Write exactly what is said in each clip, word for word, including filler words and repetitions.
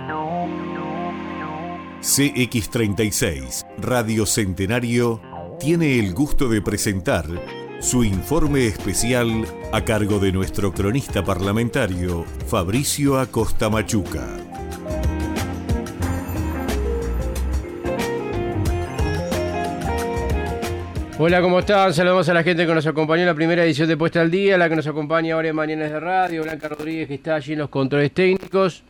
C X treinta y seis, Radio Centenario, tiene el gusto de presentar su informe especial a cargo de nuestro cronista parlamentario, Fabricio Acosta Machuca. Hola, ¿cómo están? Saludamos a la gente que nos acompañó en la primera edición de Puesta al Día, la que nos acompaña ahora en Mañanas de Radio, Blanca Rodríguez, que está allí en los controles técnicos.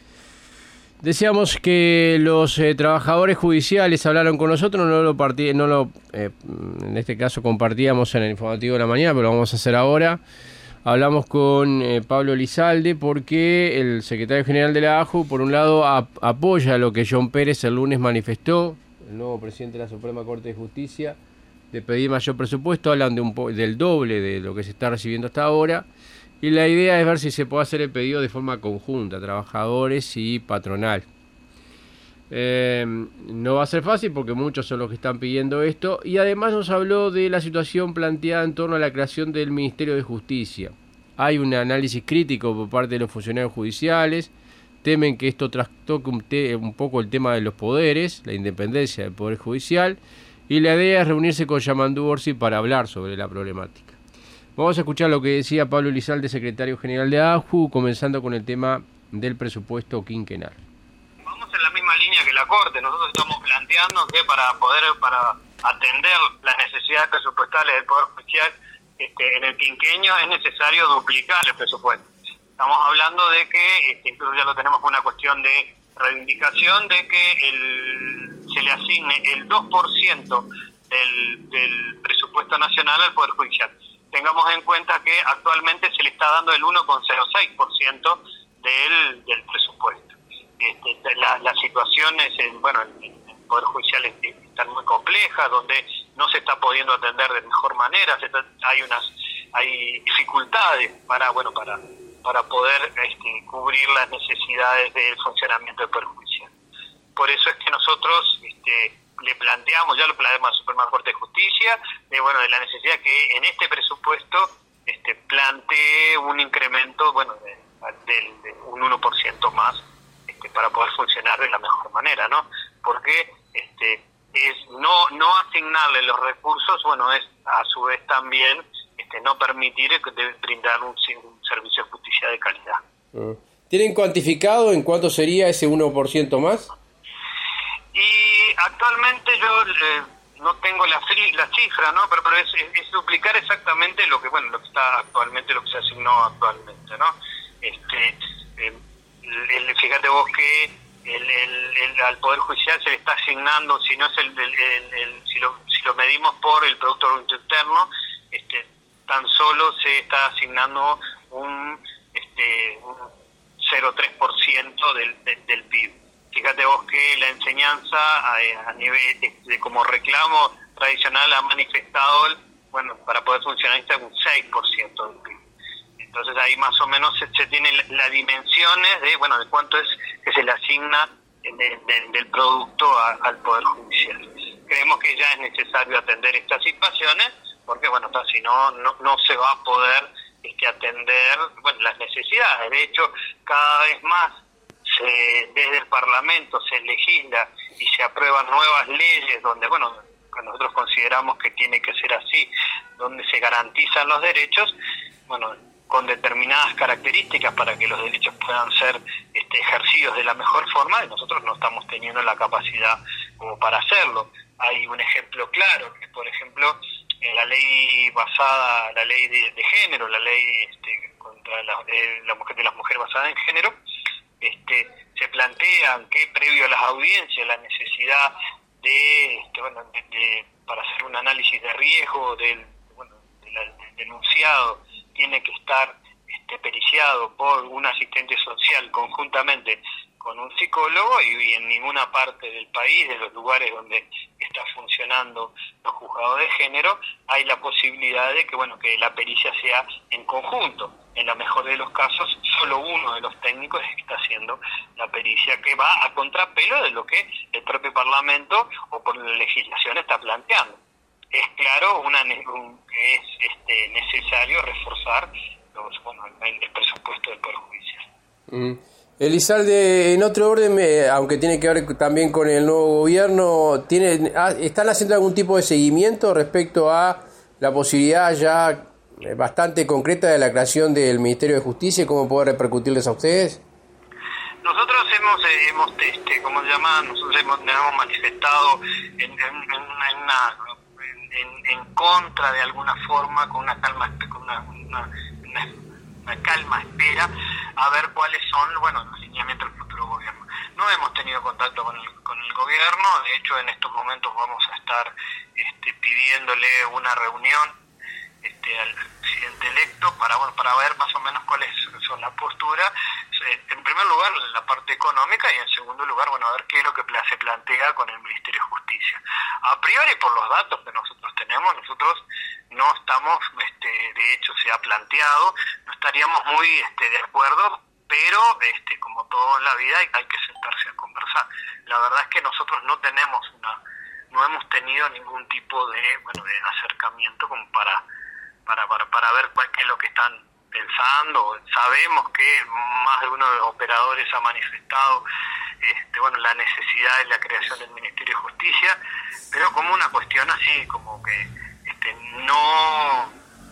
Deseamos que los eh, trabajadores judiciales hablaron con nosotros, no lo, partí, no lo eh, en este caso compartíamos en el informativo de la mañana, pero lo vamos a hacer ahora. Hablamos con eh, Pablo Elizalde porque el secretario general de la A J U, por un lado, ap- apoya lo que John Pérez el lunes manifestó, el nuevo presidente de la Suprema Corte de Justicia, de pedir mayor presupuesto. Hablan de un po- del doble de lo que se está recibiendo hasta ahora. Y la idea es ver si se puede hacer el pedido de forma conjunta, trabajadores y patronal. Eh, no va a ser fácil porque muchos son los que están pidiendo esto. Y además nos habló de la situación planteada en torno a la creación del Ministerio de Justicia. Hay un análisis crítico por parte de los funcionarios judiciales. Temen que esto trastoque un, te- un poco el tema de los poderes, la independencia del Poder Judicial. Y la idea es reunirse con Yamandú Orsi para hablar sobre la problemática. Vamos a escuchar lo que decía Pablo Elizalde, secretario general de A J U, comenzando con el tema del presupuesto quinquenal. Vamos en la misma línea que la Corte. Nosotros estamos planteando que para poder para atender las necesidades presupuestales del Poder Judicial este, en el quinquenio es necesario duplicar el presupuesto. Estamos hablando de que, este, incluso ya lo tenemos con una cuestión de reivindicación, de que el, se le asigne el dos por ciento del, del presupuesto nacional al Poder Judicial. Tengamos en cuenta que actualmente se le está dando el uno coma cero seis por ciento del, del presupuesto. Este, la, las situaciones en, bueno, en el Poder Judicial están muy complejas, donde no se está pudiendo atender de mejor manera, se está, hay unas hay dificultades para bueno para para poder este, cubrir las necesidades del funcionamiento del Poder Judicial. Por eso es que nosotros este, le planteamos, ya lo planteamos a la Suprema Corte de Justicia, de bueno de la necesidad que en este presupuesto este, plantee un incremento bueno de, de, de un uno por ciento más este, para poder funcionar de la mejor manera, ¿no? Porque este, es no no asignarle los recursos, bueno, es a su vez también este, no permitir brindar un, un servicio de justicia de calidad. ¿Tienen cuantificado en cuánto sería ese uno por ciento más? Y actualmente yo eh, no tengo la, la cifra, ¿no? Pero, pero es, es, es duplicar exactamente lo que bueno lo que está actualmente, lo que se asignó actualmente, ¿no? Este, eh, el, fíjate vos que el, el, el, al Poder Judicial se le está asignando, si no es el, el, el, el si lo si lo medimos por el Producto Bruto Interno, este, tan solo se está asignando un este un cero coma tres por ciento del, del, del P I B. Fíjate vos que la enseñanza a, a nivel de, de como reclamo tradicional ha manifestado, bueno, para poder funcionar está un seis por ciento del P I B. Entonces ahí más o menos se, se tienen las la dimensiones de, bueno, de cuánto es que se le asigna de, de, del producto a, al Poder Judicial. Creemos que ya es necesario atender estas situaciones, porque, bueno, si no, no, no se va a poder este, atender, bueno, las necesidades. De hecho, cada vez más Se, desde el Parlamento se legisla y se aprueban nuevas leyes donde, bueno, nosotros consideramos que tiene que ser así, donde se garantizan los derechos, bueno, con determinadas características para que los derechos puedan ser este, ejercidos de la mejor forma, y nosotros no estamos teniendo la capacidad como para hacerlo. Hay un ejemplo claro, que por ejemplo, en la ley basada, la ley de, de género, la ley este, contra la, de, la mujer de las mujeres basada en género, Este, se plantean que previo a las audiencias la necesidad de, este, bueno, de, de para hacer un análisis de riesgo del, bueno, del, del denunciado tiene que estar este, periciado por un asistente social conjuntamente con un psicólogo, y, y en ninguna parte del país, de los lugares donde está funcionando los juzgados de género, hay la posibilidad de que bueno que la pericia sea en conjunto. En la mejor de los casos, solo uno de los técnicos es que está haciendo la pericia, que va a contrapelo de lo que el propio Parlamento o por la legislación está planteando. Es claro una un, que es este, necesario reforzar los, bueno, el, el presupuesto del Poder Judicial. Mm. Elizalde, en otro orden, eh, aunque tiene que ver también con el nuevo gobierno, ¿tiene, ah, ¿están haciendo algún tipo de seguimiento respecto a la posibilidad ya bastante concreta de la creación del Ministerio de Justicia y cómo puede repercutirles a ustedes? Nosotros hemos, eh, hemos este, como se llama, nosotros hemos, hemos manifestado en, en, en, una, en, en contra de alguna forma, con una calma, con una, una, una, una calma espera, a ver cuáles son, bueno, los lineamientos del futuro gobierno. No hemos tenido contacto con el, con el gobierno, de hecho en estos momentos vamos a estar este, pidiéndole una reunión este, al presidente electo para, bueno, para ver más o menos cuáles son las posturas, en primer lugar la parte económica y en segundo lugar, bueno, a ver qué es lo que se plantea con el Ministerio de Justicia. A priori, por los datos que nosotros tenemos, nosotros no estamos, este, de hecho se ha planteado, no estaríamos muy este, de acuerdo, pero este, como todo en la vida hay, hay que sentarse a conversar. La verdad es que nosotros no tenemos una, no hemos tenido ningún tipo de, bueno, de acercamiento como para, para, para, para ver cuál, qué es lo que están pensando. Sabemos que más de uno de los operadores ha manifestado este, bueno, la necesidad de la creación del Ministerio de Justicia, pero como una cuestión así, como que este, no,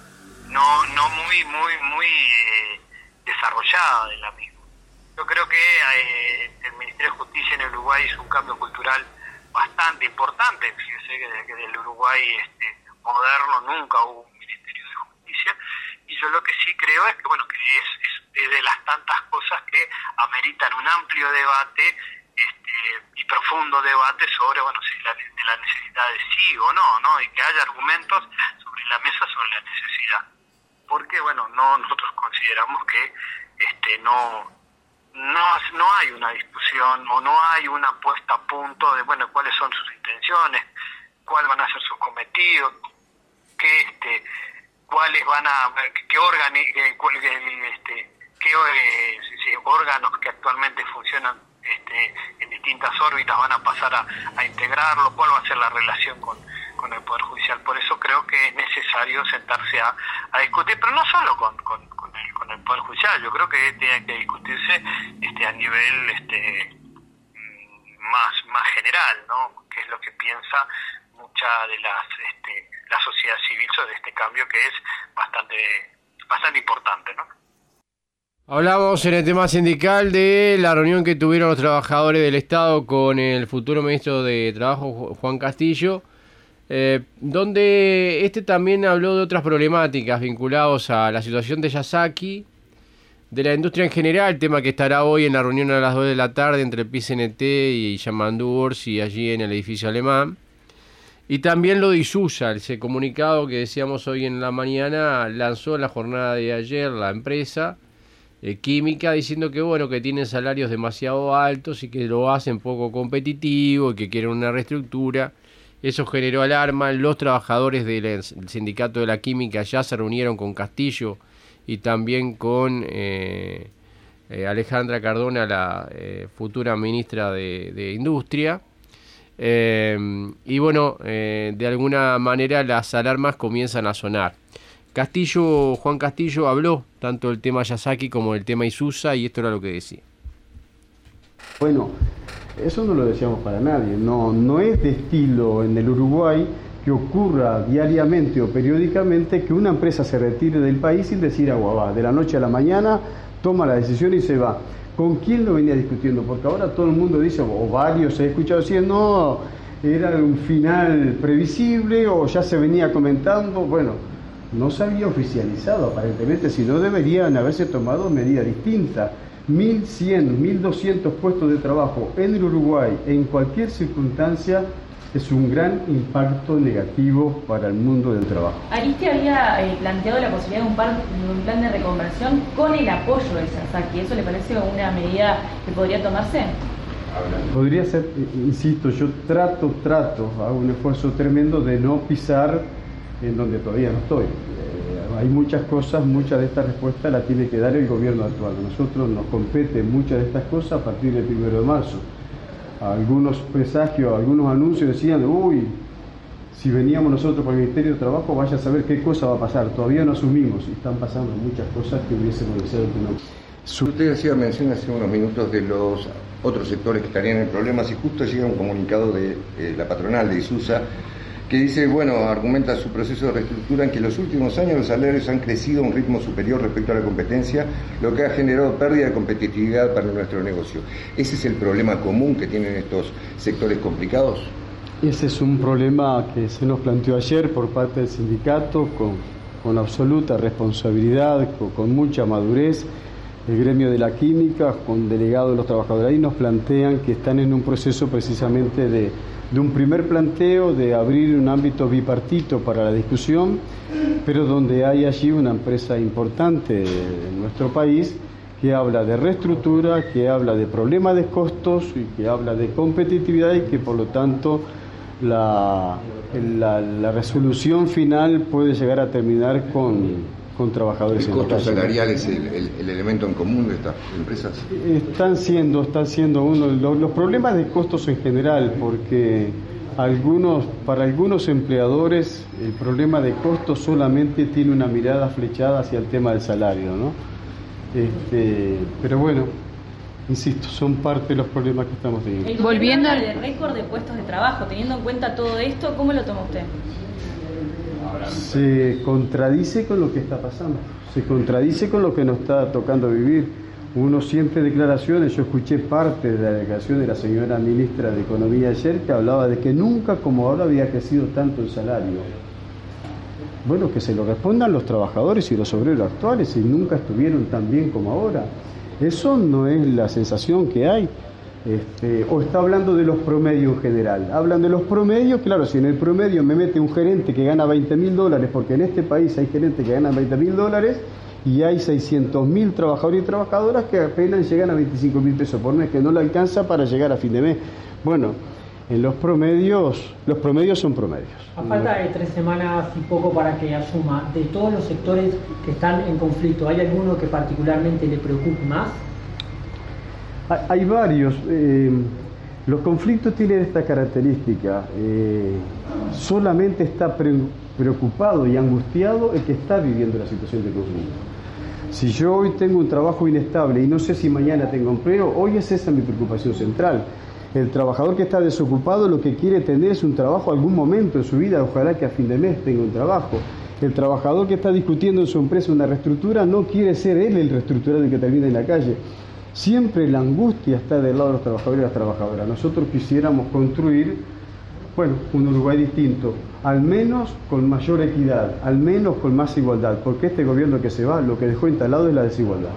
no, no muy, muy, muy eh, desarrollada de la misma. Yo creo que eh, el Ministerio de Justicia en Uruguay es un cambio cultural bastante importante. Fíjese que desde que el Uruguay este, moderno nunca hubo un Ministerio de Justicia. Y yo lo que sí creo es que, bueno, que es, es, es de las tantas cosas que ameritan un amplio debate este, y profundo debate sobre, bueno, si la, de la necesidad de sí o no, ¿no? Y que haya argumentos sobre la mesa sobre la necesidad. Porque, bueno, no nosotros consideramos que este no no no hay una discusión o no hay una puesta a punto de, bueno, cuáles son sus intenciones, cuáles van a ser sus cometidos, qué este cuáles van a, qué órganos, qué, este, qué eh, si órganos que actualmente funcionan este, en distintas órbitas van a pasar a, a integrarlo, cuál va a ser la relación con, con el Poder Judicial. Por eso creo que es necesario sentarse a, a discutir, pero no solo con, con, con, el, con el Poder Judicial, yo creo que tiene que discutirse este, a nivel este, más, más general, ¿no? Qué es lo que piensa mucha de las este, la sociedad civil sobre este cambio que es bastante bastante importante, ¿no? Hablamos en el tema sindical de la reunión que tuvieron los trabajadores del Estado con el futuro ministro de Trabajo, Juan Castillo, eh, donde este también habló de otras problemáticas vinculadas a la situación de Yasaki, de la industria en general, tema que estará hoy en la reunión a las dos de la tarde entre el P C N T y Yamandu Orsi allí en el edificio alemán. Y también lo de Isusa, ese comunicado que decíamos hoy en la mañana, lanzó en la jornada de ayer la empresa eh, química diciendo que bueno, que tienen salarios demasiado altos y que lo hacen poco competitivo y que quieren una reestructura. Eso generó alarma. Los trabajadores del sindicato de la química ya se reunieron con Castillo y también con eh, eh, Alejandra Cardona, la eh, futura ministra de, de Industria. Eh, y bueno, eh, de alguna manera las alarmas comienzan a sonar. Castillo, Juan Castillo habló tanto del tema Yasaki como del tema Isusa y esto era lo que decía. Bueno, eso no lo deseamos para nadie, no, no es de estilo en el Uruguay que ocurra diariamente o periódicamente que una empresa se retire del país sin decir agua va, de la noche a la mañana toma la decisión y se va. ¿Con quién lo venía discutiendo? Porque ahora todo el mundo dice, o varios he escuchado decir, no, era un final previsible o ya se venía comentando. Bueno, no se había oficializado aparentemente, si no deberían haberse tomado medidas distintas. mil cien, mil doscientos puestos de trabajo en el Uruguay, en cualquier circunstancia, es un gran impacto negativo para el mundo del trabajo. Ariste había eh, planteado la posibilidad de un, par, de un plan de reconversión con el apoyo de Yasaki. ¿Eso le parece una medida que podría tomarse? Podría ser, insisto, yo trato, trato, hago un esfuerzo tremendo de no pisar en donde todavía no estoy. Eh, hay muchas cosas, muchas de estas respuestas las tiene que dar el gobierno actual. A nosotros nos compete muchas de estas cosas a partir del primero de marzo. Algunos presagios, algunos anuncios decían, uy, si veníamos nosotros por el Ministerio de Trabajo, vaya a saber qué cosa va a pasar. Todavía no asumimos y están pasando muchas cosas que hubiésemos deseado que no. Su... Usted hacía mención hace unos minutos de los otros sectores que estarían en problemas y justo llega un comunicado de eh, la patronal de ISUSA que dice, bueno, argumenta su proceso de reestructura en que en los últimos años los salarios han crecido a un ritmo superior respecto a la competencia, lo que ha generado pérdida de competitividad para nuestro negocio. ¿Ese es el problema común que tienen estos sectores complicados? Ese es un problema que se nos planteó ayer por parte del sindicato con, con absoluta responsabilidad, con, con mucha madurez. El gremio de la química, con delegados de los trabajadores ahí, nos plantean que están en un proceso precisamente de, de un primer planteo, de abrir un ámbito bipartito para la discusión, pero donde hay allí una empresa importante en nuestro país que habla de reestructura, que habla de problemas de costos y que habla de competitividad y que por lo tanto la, la, la resolución final puede llegar a terminar con... con trabajadores. ¿El costo salarial es el, el, el elemento en común de estas empresas? Están siendo, están siendo uno de los, los problemas de costos en general, porque algunos, para algunos empleadores el problema de costos solamente tiene una mirada flechada hacia el tema del salario, ¿no? Este, pero bueno, insisto, son parte de los problemas que estamos teniendo. El Volviendo al de récord de puestos de trabajo, teniendo en cuenta todo esto, ¿cómo lo toma usted? Se contradice con lo que está pasando, se contradice con lo que nos está tocando vivir. Uno siempre declaraciones, yo escuché parte de la declaración de la señora ministra de Economía ayer que hablaba de que nunca como ahora había crecido tanto el salario. Bueno, que se lo respondan los trabajadores y los obreros actuales, y nunca estuvieron tan bien como ahora. Eso no es la sensación que hay. Este, o está hablando de los promedios en general. Hablan de los promedios, claro, si en el promedio me mete un gerente que gana veinte mil dólares, porque en este país hay gerentes que ganan veinte mil dólares y hay seiscientos mil trabajadores y trabajadoras que apenas llegan a veinticinco mil pesos por mes, que no le alcanza para llegar a fin de mes. Bueno, en los promedios, los promedios son promedios. A falta de tres semanas y poco para que asuma, de todos los sectores que están en conflicto, ¿hay alguno que particularmente le preocupe más? Hay varios. Eh, los conflictos tienen esta característica. Eh, solamente está pre preocupado y angustiado el que está viviendo la situación de conflicto. Si yo hoy tengo un trabajo inestable y no sé si mañana tengo empleo, hoy es esa mi preocupación central. El trabajador que está desocupado lo que quiere tener es un trabajo algún momento en su vida, ojalá que a fin de mes tenga un trabajo. El trabajador que está discutiendo en su empresa una reestructura no quiere ser él el reestructurado y que termine en la calle. Siempre la angustia está del lado de los trabajadores y las trabajadoras. Nosotros quisiéramos construir, bueno, un Uruguay distinto, al menos con mayor equidad, al menos con más igualdad, porque este gobierno que se va, lo que dejó instalado es la desigualdad.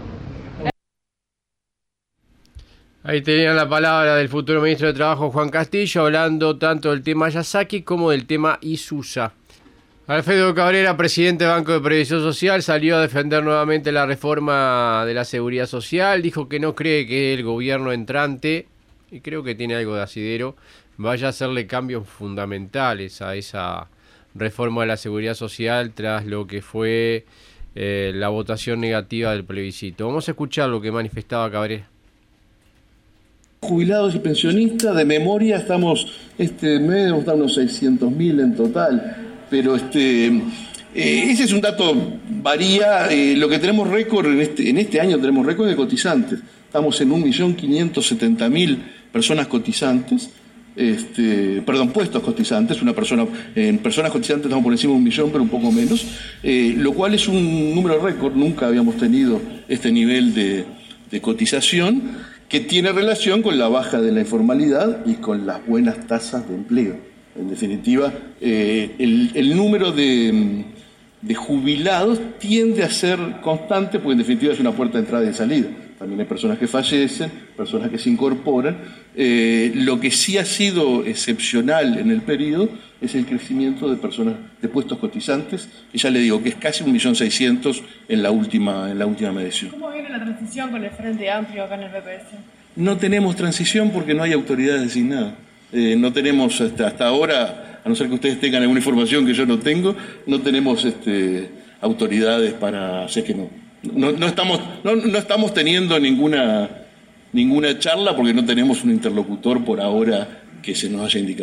Ahí tenían la palabra del futuro ministro de Trabajo, Juan Castillo, hablando tanto del tema Yasaki como del tema ISUSA. Alfredo Cabrera, presidente del Banco de Previsión Social, salió a defender nuevamente la reforma de la Seguridad Social. Dijo que no cree que el gobierno entrante, y creo que tiene algo de asidero, vaya a hacerle cambios fundamentales a esa reforma de la Seguridad Social tras lo que fue eh, la votación negativa del plebiscito. Vamos a escuchar lo que manifestaba Cabrera. Jubilados y pensionistas, de memoria, estamos este mes, debemos estar unos seiscientos mil en total. Pero este, eh, ese es un dato, varía, eh, lo que tenemos récord en este, en este año tenemos récord de cotizantes, estamos en un millón quinientos setenta mil personas cotizantes, este, perdón, puestos cotizantes, una persona, en personas cotizantes estamos por encima de un millón, pero un poco menos, eh, lo cual es un número récord, nunca habíamos tenido este nivel de, de cotización, que tiene relación con la baja de la informalidad y con las buenas tasas de empleo. En definitiva, eh, el, el número de, de jubilados tiende a ser constante, porque en definitiva es una puerta de entrada y de salida. También hay personas que fallecen, personas que se incorporan. Eh, lo que sí ha sido excepcional en el periodo es el crecimiento de personas, de puestos cotizantes, que ya le digo que es casi un millón seiscientos en la última, en la última medición. ¿Cómo viene la transición con el Frente Amplio acá en el B P S? No tenemos transición porque no hay autoridad designada. Eh, no tenemos hasta, hasta ahora, a no ser que ustedes tengan alguna información que yo no tengo, no tenemos este, autoridades para... Sé que no, no, no, estamos, no, no estamos teniendo ninguna, ninguna charla porque no tenemos un interlocutor por ahora que se nos haya indicado.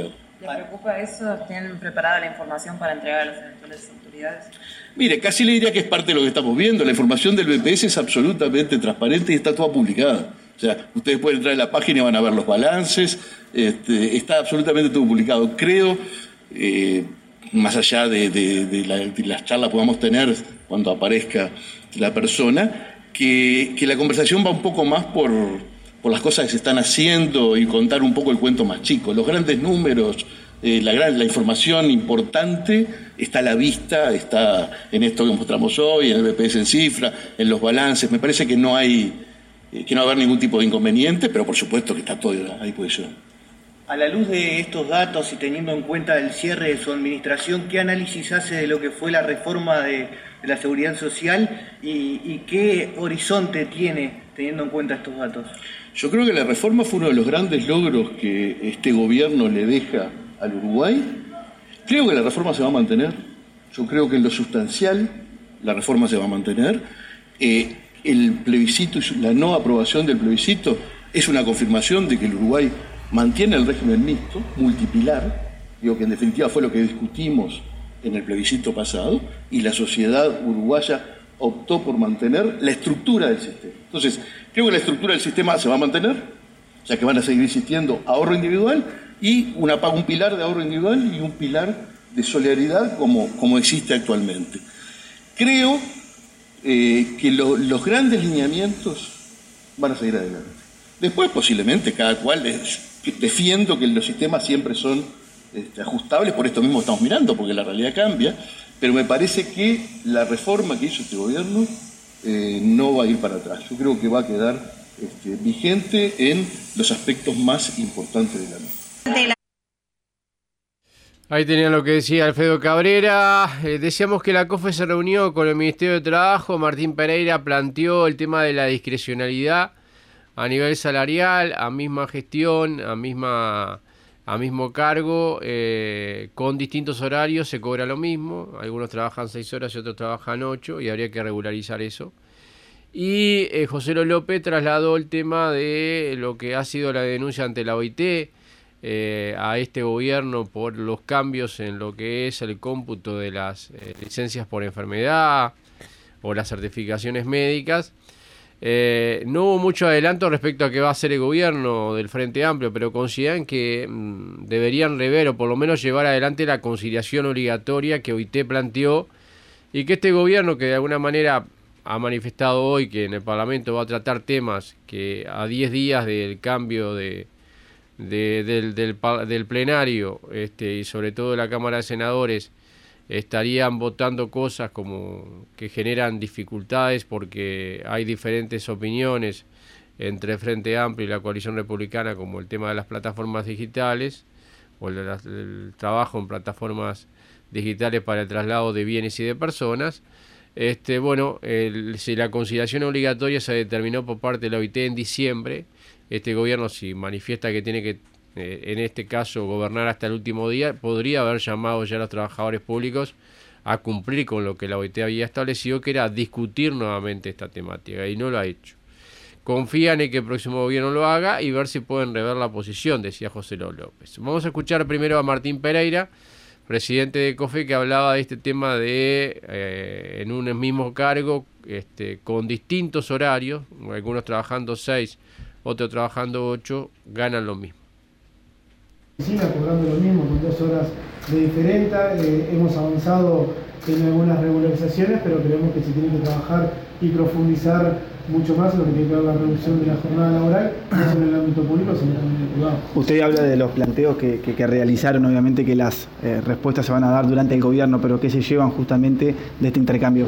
¿Les preocupa eso? ¿Tienen preparada la información para entregar a las eventuales autoridades? Mire, casi le diría que es parte de lo que estamos viendo. La información del B P S es absolutamente transparente y está toda publicada. O sea, ustedes pueden entrar a la página y van a ver los balances. Este, está absolutamente todo publicado. Creo, eh, más allá de, de, de, la, de las charlas que podamos tener cuando aparezca la persona, que, que la conversación va un poco más por, por las cosas que se están haciendo y contar un poco el cuento más chico. Los grandes números, eh, la, gran, la información importante está a la vista, está en esto que mostramos hoy, en el B P S en cifra, en los balances. Me parece que no hay... que no va a haber ningún tipo de inconveniente, pero por supuesto que está todo a disposición. A la luz de estos datos y teniendo en cuenta el cierre de su administración, ¿qué análisis hace de lo que fue la reforma de, de la seguridad social y, y qué horizonte tiene teniendo en cuenta estos datos? Yo creo que la reforma fue uno de los grandes logros que este gobierno le deja al Uruguay. Creo que la reforma se va a mantener. Yo creo que en lo sustancial la reforma se va a mantener. Eh, El plebiscito, la no aprobación del plebiscito es una confirmación de que el Uruguay mantiene el régimen mixto, multipilar, digo que en definitiva fue lo que discutimos en el plebiscito pasado, y la sociedad uruguaya optó por mantener la estructura del sistema. Entonces, creo que la estructura del sistema se va a mantener, ya que van a seguir existiendo ahorro individual y una, un pilar de ahorro individual y un pilar de solidaridad como, como existe actualmente. Creo Eh, que lo, los grandes lineamientos van a seguir adelante. Después, posiblemente, cada cual es, defiendo que los sistemas siempre son este, ajustables, por esto mismo estamos mirando, porque la realidad cambia, pero me parece que la reforma que hizo este gobierno eh, no va a ir para atrás. Yo creo que va a quedar este, vigente en los aspectos más importantes de la norma. Ahí tenían lo que decía Alfredo Cabrera. Eh, decíamos que la COFE se reunió con el Ministerio de Trabajo. Martín Pereira planteó el tema de la discrecionalidad a nivel salarial, a misma gestión, a misma a mismo cargo, eh, con distintos horarios se cobra lo mismo. Algunos trabajan seis horas y otros trabajan ocho, y habría que regularizar eso. Y eh, José López trasladó el tema de lo que ha sido la denuncia ante la O I T, Eh, a este gobierno por los cambios en lo que es el cómputo de las eh, licencias por enfermedad o las certificaciones médicas. Eh, no hubo mucho adelanto respecto a qué va a hacer el gobierno del Frente Amplio, pero consideran que mmm, deberían rever o por lo menos llevar adelante la conciliación obligatoria que O I T planteó, y que este gobierno, que de alguna manera ha manifestado hoy que en el Parlamento va a tratar temas que a diez días del cambio de De, del, del, del plenario este, y sobre todo de la Cámara de Senadores, estarían votando cosas como que generan dificultades porque hay diferentes opiniones entre el Frente Amplio y la Coalición Republicana, como el tema de las plataformas digitales o el, el trabajo en plataformas digitales para el traslado de bienes y de personas. Este, bueno, el, si la conciliación obligatoria se determinó por parte de la O I T en diciembre, este gobierno, si manifiesta que tiene que, eh, en este caso, gobernar hasta el último día, podría haber llamado ya a los trabajadores públicos a cumplir con lo que la O I T había establecido, que era discutir nuevamente esta temática, y no lo ha hecho. Confían en que el próximo gobierno lo haga y ver si pueden rever la posición, decía José López. Vamos a escuchar primero a Martín Pereira, presidente de COFE, que hablaba de este tema de, eh, en un mismo cargo, este, con distintos horarios, algunos trabajando seis, otros trabajando ocho, ganan lo mismo. Cobrando lo mismo, con dos horas de diferencia. Eh, hemos avanzado en algunas regularizaciones, pero creemos que se tiene que trabajar y profundizar mucho más en lo que tiene que ver la reducción de la jornada laboral, no solo en el ámbito público, sino también en el privado. Usted habla de los planteos que, que, que realizaron, obviamente que las eh, respuestas se van a dar durante el gobierno, pero ¿qué se llevan justamente de este intercambio?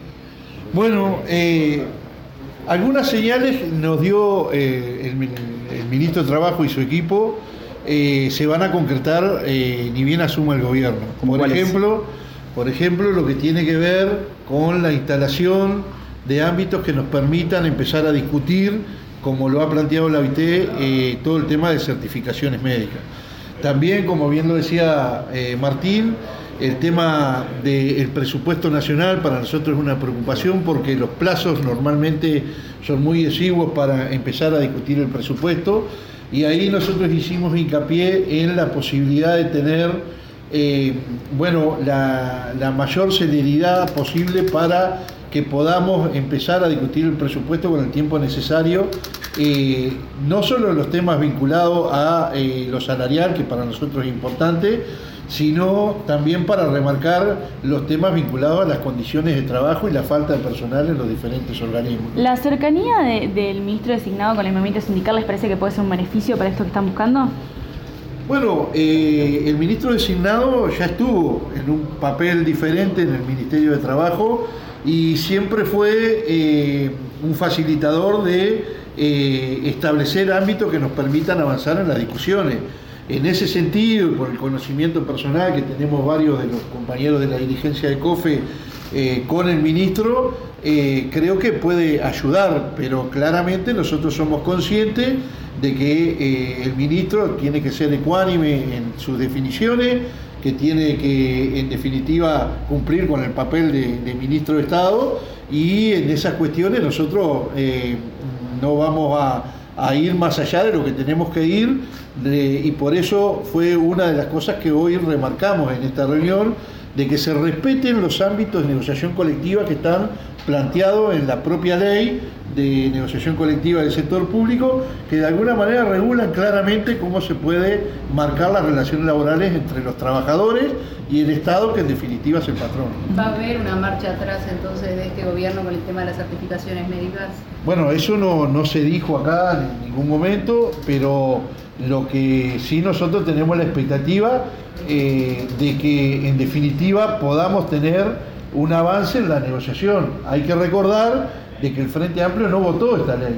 Bueno, eh, algunas señales nos dio eh, el, el ministro de Trabajo y su equipo, eh, se van a concretar eh, ni bien asuma el gobierno. Por ejemplo, por ejemplo, lo que tiene que ver con la instalación de ámbitos que nos permitan empezar a discutir, como lo ha planteado la O I T, eh, todo el tema de certificaciones médicas. También, como bien lo decía eh, Martín, el tema del presupuesto nacional para nosotros es una preocupación porque los plazos normalmente son muy exiguos para empezar a discutir el presupuesto, Y ahí nosotros hicimos hincapié en la posibilidad de tener eh, bueno, la, la mayor celeridad posible para que podamos empezar a discutir el presupuesto con el tiempo necesario, eh, no solo los temas vinculados a eh, lo salarial, que para nosotros es importante, sino también para remarcar los temas vinculados a las condiciones de trabajo y la falta de personal en los diferentes organismos. ¿La cercanía de, del ministro designado con el movimiento sindical les parece que puede ser un beneficio para esto que están buscando? Bueno, eh, el ministro designado ya estuvo en un papel diferente en el Ministerio de Trabajo y siempre fue eh, un facilitador de eh, establecer ámbitos que nos permitan avanzar en las discusiones. En ese sentido, y por el conocimiento personal que tenemos varios de los compañeros de la dirigencia de COFE eh, con el ministro, eh, creo que puede ayudar, pero claramente nosotros somos conscientes de que eh, el ministro tiene que ser ecuánime en sus definiciones, que tiene que, en definitiva, cumplir con el papel de, de ministro de Estado, y en esas cuestiones nosotros eh, no vamos a, a ir más allá de lo que tenemos que ir, de, y por eso fue una de las cosas que hoy remarcamos en esta reunión, de que se respeten los ámbitos de negociación colectiva que están planteados en la propia ley de negociación colectiva del sector público, que de alguna manera regulan claramente cómo se puede marcar las relaciones laborales entre los trabajadores y el Estado, que en definitiva es el patrón. ¿Va a haber una marcha atrás entonces de este gobierno con el tema de las certificaciones médicas? Bueno, eso no, no se dijo acá en ningún momento, pero lo que sí nosotros tenemos la expectativa eh, de que en definitiva podamos tener un avance en la negociación. Hay que recordar de que el Frente Amplio no votó esta ley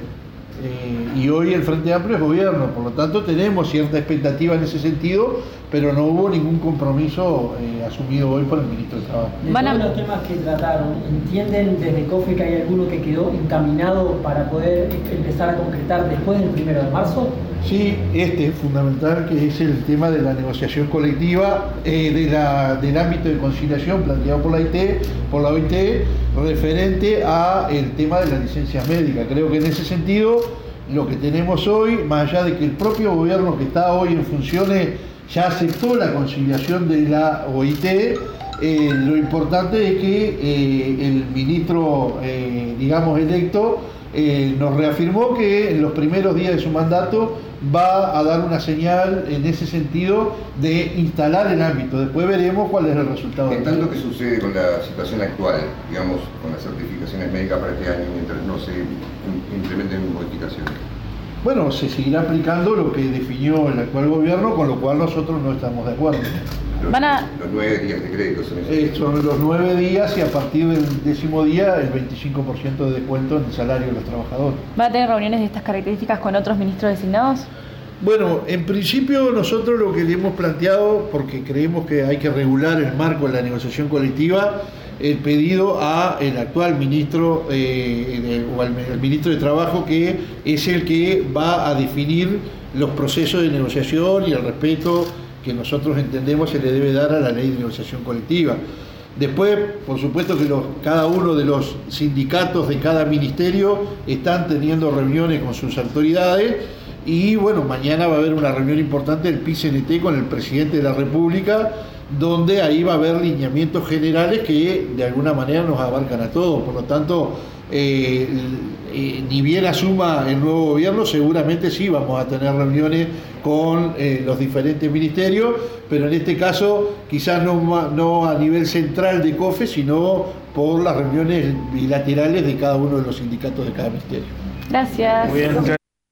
eh, y hoy el Frente Amplio es gobierno, por lo tanto tenemos cierta expectativa en ese sentido, pero no hubo ningún compromiso eh, asumido hoy por el ministro de Trabajo. De todos los temas que trataron, ¿entienden desde COFE que hay alguno que quedó encaminado para poder empezar a concretar después del primero de marzo? Sí, este es fundamental, que es el tema de la negociación colectiva, eh, de la, del ámbito de conciliación planteado por la I T, por la O I T, referente a el tema de las licencias médicas. Creo que en ese sentido lo que tenemos hoy, más allá de que el propio gobierno que está hoy en funciones ya aceptó la conciliación de la O I T, eh, lo importante es que eh, el ministro, eh, digamos, electo, eh, nos reafirmó que en los primeros días de su mandato va a dar una señal en ese sentido de instalar el ámbito. Después veremos cuál es el resultado. En tanto que sucede con la situación actual, digamos, con las certificaciones médicas para este año, mientras no se implementen modificaciones? Bueno, se seguirá aplicando lo que definió el actual gobierno, con lo cual nosotros no estamos de acuerdo. Los, Van a... los nueve días de crédito son, eh, son los nueve días y a partir del décimo día el veinticinco por ciento de descuento en el salario de los trabajadores. ¿Va a tener reuniones de estas características con otros ministros designados? Bueno, en principio nosotros lo que le hemos planteado, porque creemos que hay que regular el marco de la negociación colectiva, el pedido a el actual ministro eh, de, o al el ministro de Trabajo, que es el que va a definir los procesos de negociación y el respeto que nosotros entendemos se le debe dar a la ley de negociación colectiva. Después, por supuesto que los, cada uno de los sindicatos de cada ministerio están teniendo reuniones con sus autoridades. Y bueno, mañana va a haber una reunión importante del P I C N T con el presidente de la República, donde ahí va a haber lineamientos generales que de alguna manera nos abarcan a todos. Por lo tanto, eh, eh, ni bien asuma el nuevo gobierno, seguramente sí vamos a tener reuniones con eh, los diferentes ministerios, pero en este caso quizás no, no a nivel central de COFE, sino por las reuniones bilaterales de cada uno de los sindicatos de cada ministerio. Gracias. Muy bien.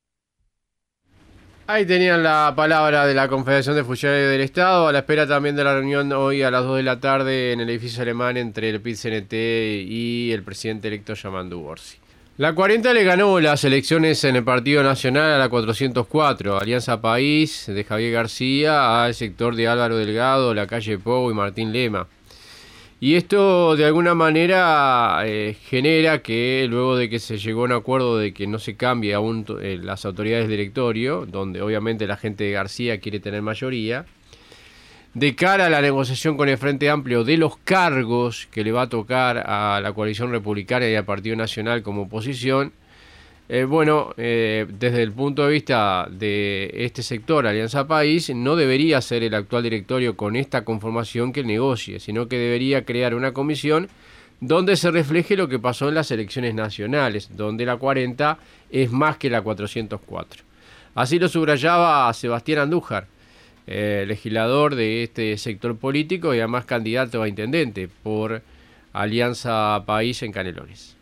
Ahí tenían la palabra de la Confederación de Funcionarios del Estado, a la espera también de la reunión hoy a las dos de la tarde en el edificio alemán entre el P I C N T y el presidente electo Yamandu Orsi. La cuarenta le ganó las elecciones en el Partido Nacional a la cuatrocientos cuatro, Alianza País de Javier García al sector de Álvaro Delgado, la calle Pou y Martín Lema. Y esto de alguna manera eh, genera que luego de que se llegó a un acuerdo de que no se cambie aún eh, las autoridades del directorio, donde obviamente la gente de García quiere tener mayoría, de cara a la negociación con el Frente Amplio de los cargos que le va a tocar a la coalición republicana y al Partido Nacional como oposición, Eh, bueno, eh, desde el punto de vista de este sector, Alianza País, no debería ser el actual directorio con esta conformación que negocie, sino que debería crear una comisión donde se refleje lo que pasó en las elecciones nacionales, donde la cuarenta es más que la cuatrocientos cuatro. Así lo subrayaba Sebastián Andújar, eh, legislador de este sector político y además candidato a intendente por Alianza País en Canelones.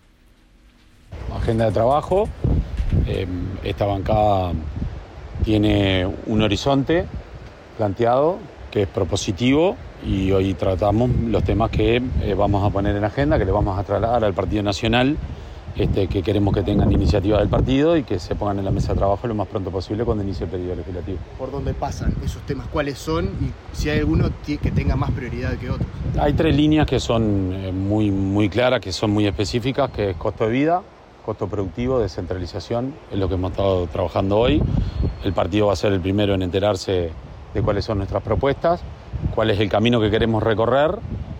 Agenda de trabajo, eh, esta bancada tiene un horizonte planteado que es propositivo y hoy tratamos los temas que eh, vamos a poner en agenda, que le vamos a trasladar al Partido Nacional, este, que queremos que tengan iniciativa del partido y que se pongan en la mesa de trabajo lo más pronto posible cuando inicie el periodo legislativo. ¿Por dónde pasan esos temas? ¿Cuáles son? Y si hay alguno que tenga más prioridad que otros. Hay tres líneas que son eh, muy, muy claras, que son muy específicas, que es costo de vida, costo productivo, descentralización, es lo que hemos estado trabajando hoy. El partido va a ser el primero en enterarse de cuáles son nuestras propuestas, cuál es el camino que queremos recorrer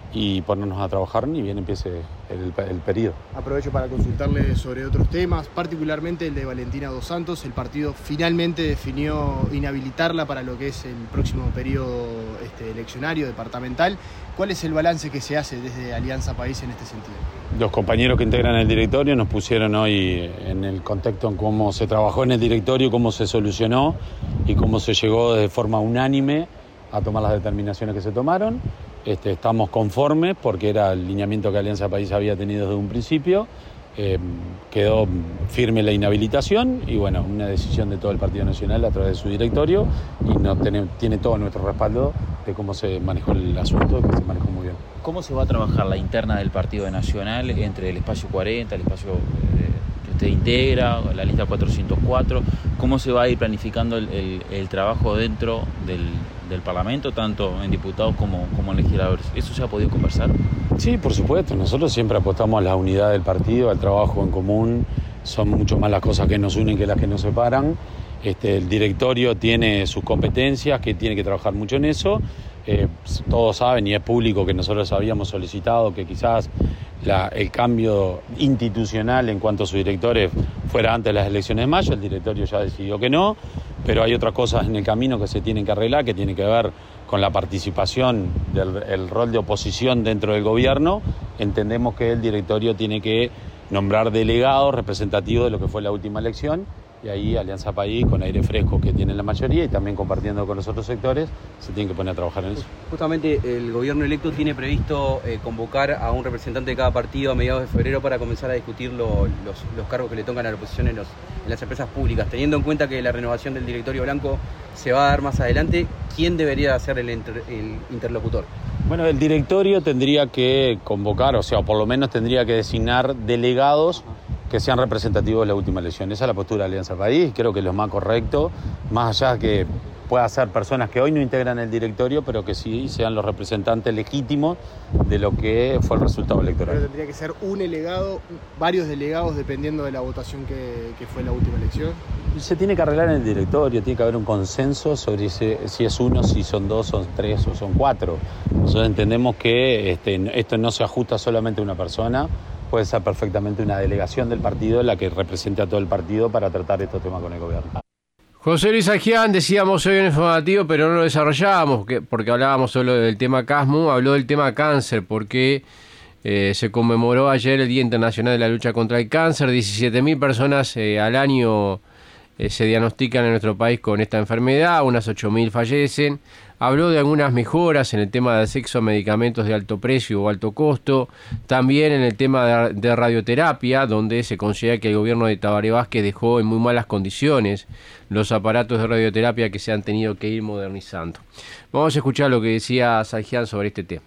y ponernos a trabajar ni bien empiece el, el periodo. Aprovecho para consultarle sobre otros temas, particularmente el de Valentina Dos Santos. El partido finalmente definió inhabilitarla para lo que es el próximo periodo este, eleccionario departamental. ¿Cuál es el balance que se hace desde Alianza País en este sentido? Los compañeros que integran el directorio nos pusieron hoy en el contexto en cómo se trabajó en el directorio, cómo se solucionó y cómo se llegó de forma unánime a tomar las determinaciones que se tomaron. Este, estamos conformes porque era el lineamiento que Alianza País había tenido desde un principio. Eh, quedó firme la inhabilitación y bueno, una decisión de todo el Partido Nacional a través de su directorio y no tiene, tiene todo nuestro respaldo de cómo se manejó el asunto, que se manejó muy bien. ¿Cómo se va a trabajar la interna del Partido Nacional entre el espacio cuarenta, el espacio eh, que usted integra, la lista cuatrocientos cuatro? ¿Cómo se va a ir planificando el, el, el trabajo dentro del, del Parlamento, tanto en diputados como, como en legisladores? ¿Eso se ha podido conversar? Sí, por supuesto. Nosotros siempre apostamos a la unidad del partido, al trabajo en común. Son mucho más las cosas que nos unen que las que nos separan. Este, el directorio tiene sus competencias, que tiene que trabajar mucho en eso. Eh, todos saben y es público que nosotros habíamos solicitado que quizás la, el cambio institucional en cuanto a sus directores fuera antes de las elecciones de mayo. El directorio ya decidió que no, pero hay otras cosas en el camino que se tienen que arreglar, que tienen que ver con la participación del el rol de oposición dentro del gobierno. Entendemos que el directorio tiene que nombrar delegados representativos de lo que fue la última elección. Y ahí Alianza País, con aire fresco que tiene la mayoría y también compartiendo con los otros sectores, se tiene que poner a trabajar en eso. Justamente el gobierno electo tiene previsto eh, convocar a un representante de cada partido a mediados de febrero para comenzar a discutir lo, los, los cargos que le tocan a la oposición en, los, en las empresas públicas. Teniendo en cuenta que la renovación del directorio blanco se va a dar más adelante, ¿quién debería ser el, inter, el interlocutor? Bueno, el directorio tendría que convocar, o sea, o por lo menos tendría que designar delegados que sean representativos de la última elección. Esa es la postura de Alianza País, creo que es lo más correcto, más allá que pueda ser personas que hoy no integran el directorio, pero que sí sean los representantes legítimos de lo que fue el resultado electoral. Pero tendría que ser un delegado, varios delegados, dependiendo de la votación que, que fue la última elección. Se tiene que arreglar en el directorio, tiene que haber un consenso sobre si, si es uno, si son dos, son tres o son cuatro. Nosotros entendemos que este, esto no se ajusta solamente a una persona, puede ser perfectamente una delegación del partido la que represente a todo el partido para tratar estos temas con el gobierno. José Luis Agián, decíamos hoy en el informativo, pero no lo desarrollábamos porque, porque hablábamos solo del tema Casmu, habló del tema cáncer, porque eh, se conmemoró ayer el Día Internacional de la Lucha contra el Cáncer. diecisiete mil personas eh, al año eh, se diagnostican en nuestro país con esta enfermedad, unas ocho mil fallecen. Habló de algunas mejoras en el tema de acceso a medicamentos de alto precio o alto costo, también en el tema de, de radioterapia, donde se considera que el gobierno de Tabaré Vázquez dejó en muy malas condiciones los aparatos de radioterapia que se han tenido que ir modernizando. Vamos a escuchar lo que decía Sajian sobre este tema.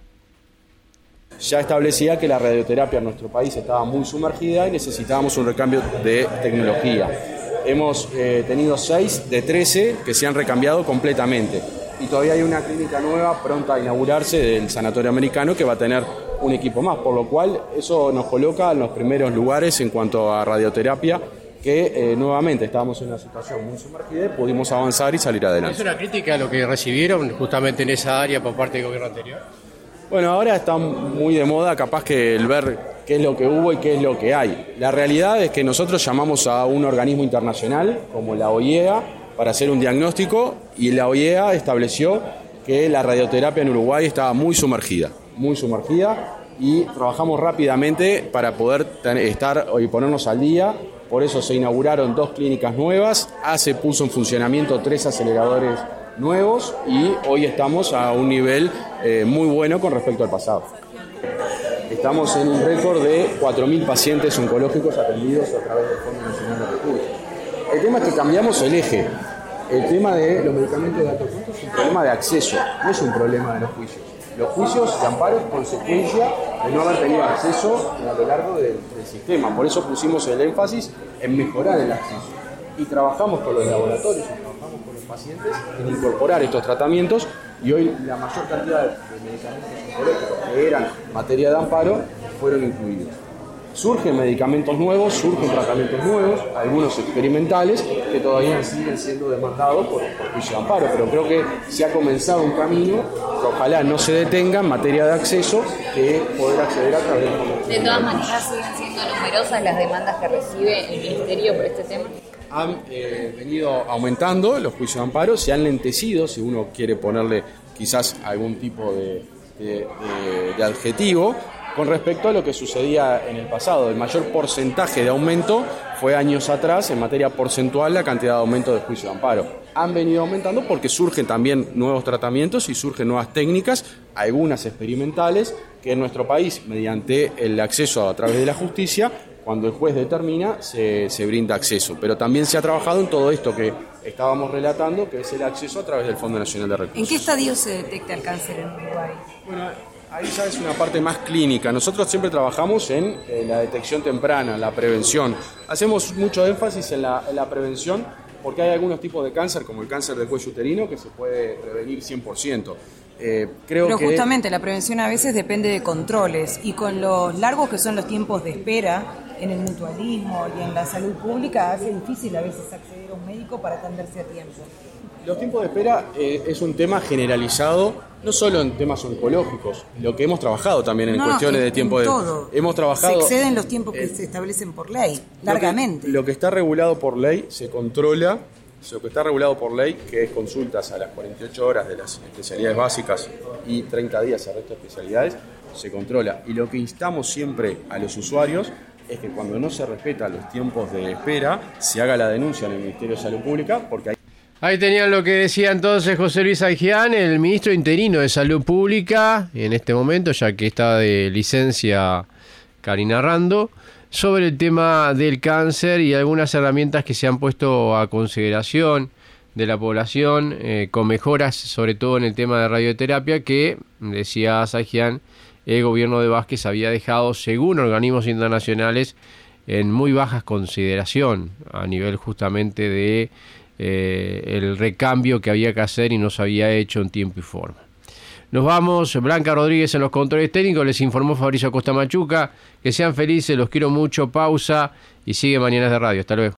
Ya establecía que la radioterapia en nuestro país estaba muy sumergida y necesitábamos un recambio de tecnología. Hemos eh, tenido seis de trece que se han recambiado completamente. Y todavía hay una clínica nueva pronta a inaugurarse del Sanatorio Americano que va a tener un equipo más, por lo cual eso nos coloca en los primeros lugares en cuanto a radioterapia, que eh, nuevamente estábamos en una situación muy sumergida y pudimos avanzar y salir adelante. ¿Es una crítica a lo que recibieron justamente en esa área por parte del gobierno anterior? Bueno, ahora está muy de moda capaz que el ver qué es lo que hubo y qué es lo que hay. La realidad es que nosotros llamamos a un organismo internacional como la O I E A para hacer un diagnóstico y la O I E A estableció que la radioterapia en Uruguay estaba muy sumergida, muy sumergida y trabajamos rápidamente para poder estar y ponernos al día. Por eso se inauguraron dos clínicas nuevas, ACE puso en funcionamiento tres aceleradores nuevos y hoy estamos a un nivel eh, muy bueno con respecto al pasado. Estamos en un récord de cuatro mil pacientes oncológicos atendidos a través del Fondo Nacional de Recursos. El tema es que cambiamos el eje. El tema de los medicamentos de alto costo es un problema de acceso, no es un problema de los juicios. Los juicios de amparo es consecuencia de no haber tenido acceso a lo largo del, del sistema. Por eso pusimos el énfasis en mejorar el acceso. Y trabajamos con los laboratorios, y trabajamos con los pacientes en incorporar estos tratamientos y hoy la mayor cantidad de medicamentos oncológicos que eran materia de amparo fueron incluidos. Surgen medicamentos nuevos, surgen tratamientos nuevos, algunos experimentales que todavía siguen siendo demandados por, por juicio de amparo, pero creo que se ha comenzado un camino que ojalá no se detenga en materia de acceso, que poder acceder a través del Fondo. De todas maneras, siguen siendo numerosas las demandas que recibe el Ministerio por este tema. Han eh, venido aumentando los juicios de amparo, se han lentecido, si uno quiere ponerle quizás algún tipo de, de, de, de adjetivo, con respecto a lo que sucedía en el pasado. El mayor porcentaje de aumento fue años atrás, en materia porcentual, la cantidad de aumento de juicio de amparo. Han venido aumentando porque surgen también nuevos tratamientos y surgen nuevas técnicas, algunas experimentales, que en nuestro país, mediante el acceso a través de la justicia, cuando el juez determina, se, se brinda acceso. Pero también se ha trabajado en todo esto que estábamos relatando, que es el acceso a través del Fondo Nacional de Recursos. ¿En qué estadio se detecta el cáncer en Uruguay? Bueno, ahí ya es una parte más clínica. Nosotros siempre trabajamos en eh, la detección temprana, la prevención. Hacemos mucho énfasis en la, en la prevención porque hay algunos tipos de cáncer, como el cáncer del cuello uterino, que se puede prevenir cien por ciento. Eh, creo Pero que... justamente la prevención a veces depende de controles y con los largos que son los tiempos de espera en el mutualismo y en la salud pública hace difícil a veces acceder a un médico para atenderse a tiempo. Los tiempos de espera eh, es un tema generalizado, no solo en temas oncológicos, lo que hemos trabajado también en no, cuestiones en, de tiempo en de... todo. Hemos trabajado... Se exceden los tiempos que eh, se establecen por ley, largamente. Lo que, lo que está regulado por ley se controla, lo que está regulado por ley, que es consultas a las cuarenta y ocho horas de las especialidades básicas y treinta días al resto de especialidades, se controla. Y lo que instamos siempre a los usuarios es que cuando no se respetan los tiempos de espera, se haga la denuncia en el Ministerio de Salud Pública, porque hay... Ahí tenían lo que decía entonces José Luis Aijian, el ministro interino de Salud Pública, en este momento, ya que está de licencia Karina Rando, sobre el tema del cáncer y algunas herramientas que se han puesto a consideración de la población, eh, con mejoras sobre todo en el tema de radioterapia, que, decía Aijian, el gobierno de Vázquez había dejado, según organismos internacionales, en muy baja consideración a nivel justamente de eh, el recambio que había que hacer y no se había hecho en tiempo y forma. Nos vamos, Blanca Rodríguez en los controles técnicos, les informó Fabricio Costa Machuca, que sean felices, los quiero mucho, pausa y sigue Mañanas de Radio, hasta luego.